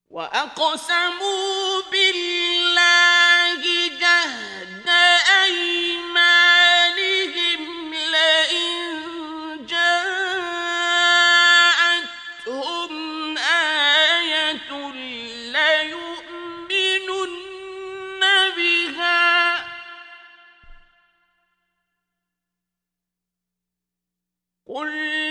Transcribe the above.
وأقسموا بالله جهد أيمانهم لئن جاءتهم آية ليؤمنن بها قل